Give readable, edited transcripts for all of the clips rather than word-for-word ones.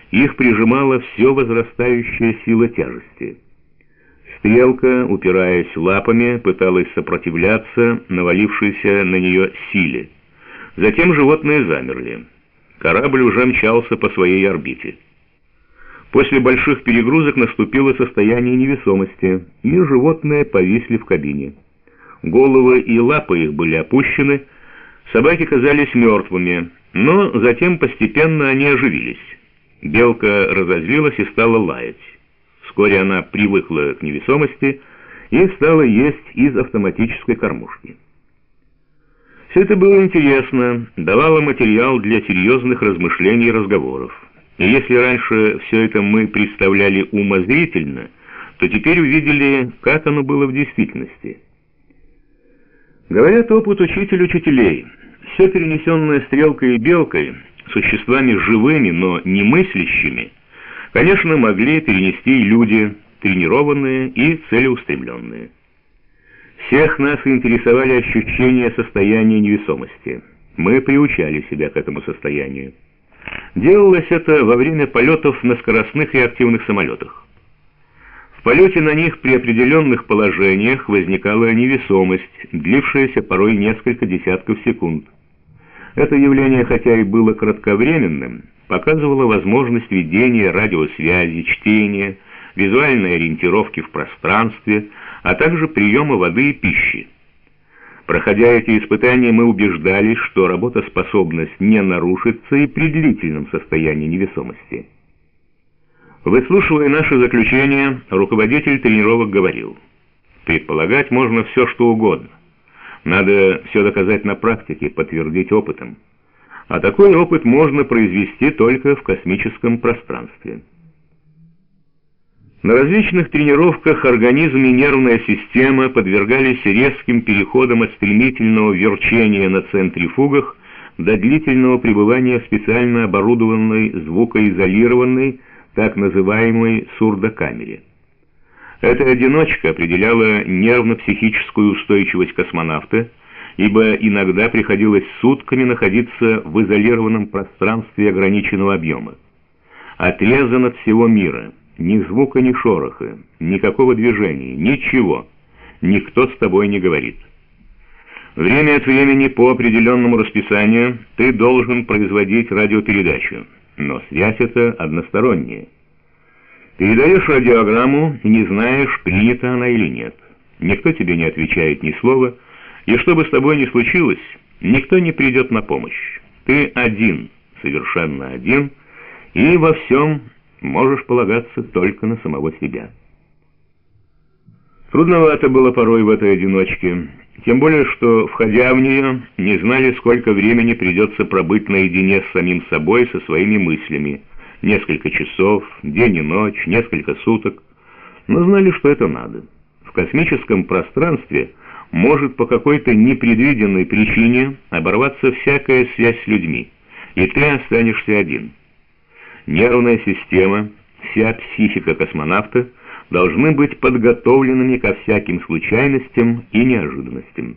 Их прижимала все возрастающая сила тяжести. Стрелка, упираясь лапами, пыталась сопротивляться навалившейся на нее силе. Затем животные замерли. Корабль уже мчался по своей орбите. После больших перегрузок наступило состояние невесомости, и животные повисли в кабине. Головы и лапы их были опущены, собаки казались мертвыми, но затем постепенно они оживились. Белка разозлилась и стала лаять. Вскоре она привыкла к невесомости и стала есть из автоматической кормушки. Все это было интересно, давало материал для серьезных размышлений и разговоров. И если раньше все это мы представляли умозрительно, то теперь увидели, как оно было в действительности. Говорят, опыт учитель учителей. Все перенесенное Стрелкой и Белкой, существами живыми, но не мыслящими, конечно, могли перенести и люди, тренированные и целеустремленные. Всех нас интересовали ощущения состояния невесомости. Мы приучали себя к этому состоянию. Делалось это во время полетов на скоростных и активных самолетах. В полете на них при определенных положениях возникала невесомость, длившаяся порой несколько десятков секунд. Это явление, хотя и было кратковременным, показывало возможность ведения радиосвязи, чтения, визуальной ориентировки в пространстве, а также приема воды и пищи. Проходя эти испытания, мы убеждались, что работоспособность не нарушится и при длительном состоянии невесомости. Выслушивая наши заключения, руководитель тренировок говорил: предполагать можно все, что угодно. Надо все доказать на практике, подтвердить опытом. А такой опыт можно произвести только в космическом пространстве. На различных тренировках организм и нервная система подвергались резким переходам от стремительного верчения на центрифугах до длительного пребывания в специально оборудованной звукоизолированной, так называемой сурдокамере. Эта одиночка определяла нервно-психическую устойчивость космонавта, ибо иногда приходилось сутками находиться в изолированном пространстве ограниченного объема. Отрезан от всего мира. Ни звука, ни шороха, никакого движения, ничего. Никто с тобой не говорит. Время от времени по определенному расписанию ты должен производить радиопередачу, но связь эта односторонняя. Передаешь радиограмму и не знаешь, принята она или нет. Никто тебе не отвечает ни слова, и что бы с тобой ни случилось, никто не придет на помощь. Ты один, совершенно один, и во всем можешь полагаться только на самого себя. Трудновато было порой в этой одиночке, тем более, что, входя в нее, не знали, сколько времени придется пробыть наедине с самим собой, со своими мыслями. Несколько часов, день и ночь, несколько суток. Но знали, что это надо. В космическом пространстве может по какой-то непредвиденной причине оборваться всякая связь с людьми, и ты останешься один. Нервная система, вся психика космонавта должны быть подготовленными ко всяким случайностям и неожиданностям.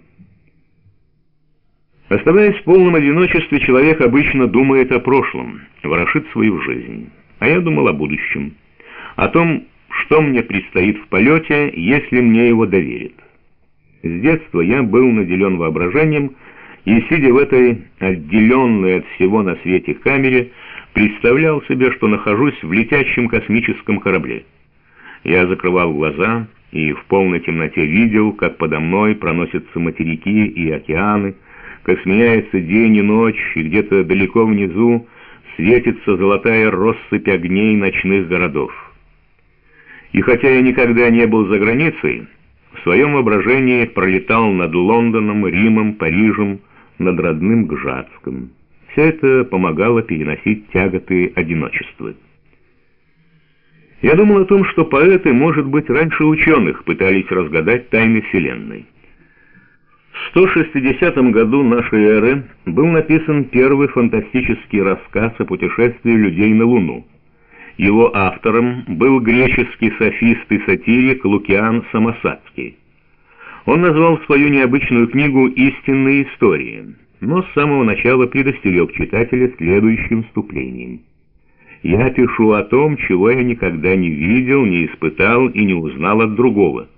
Оставаясь в полном одиночестве, человек обычно думает о прошлом, ворошит свою жизнь. А я думал о будущем, о том, что мне предстоит в полете, если мне его доверят. С детства я был наделен воображением, и, сидя в этой отделенной от всего на свете камере, представлял себе, что нахожусь в летящем космическом корабле. Я закрывал глаза и в полной темноте видел, как подо мной проносятся материки и океаны, как сменяется день и ночь, и где-то далеко внизу светится золотая россыпь огней ночных городов. И хотя я никогда не был за границей, в своем воображении пролетал над Лондоном, Римом, Парижем, над родным Гжатском. Все это помогало переносить тяготы одиночества. Я думал о том, что поэты, может быть, раньше ученых пытались разгадать тайны Вселенной. В 160 году нашей эры был написан первый фантастический рассказ о путешествии людей на Луну. Его автором был греческий софист и сатирик Лукиан Самосатский. Он назвал свою необычную книгу «Истинные истории», но с самого начала предостерег читателя следующим вступлением. Я пишу о том, чего я никогда не видел, не испытал и не узнал от другого.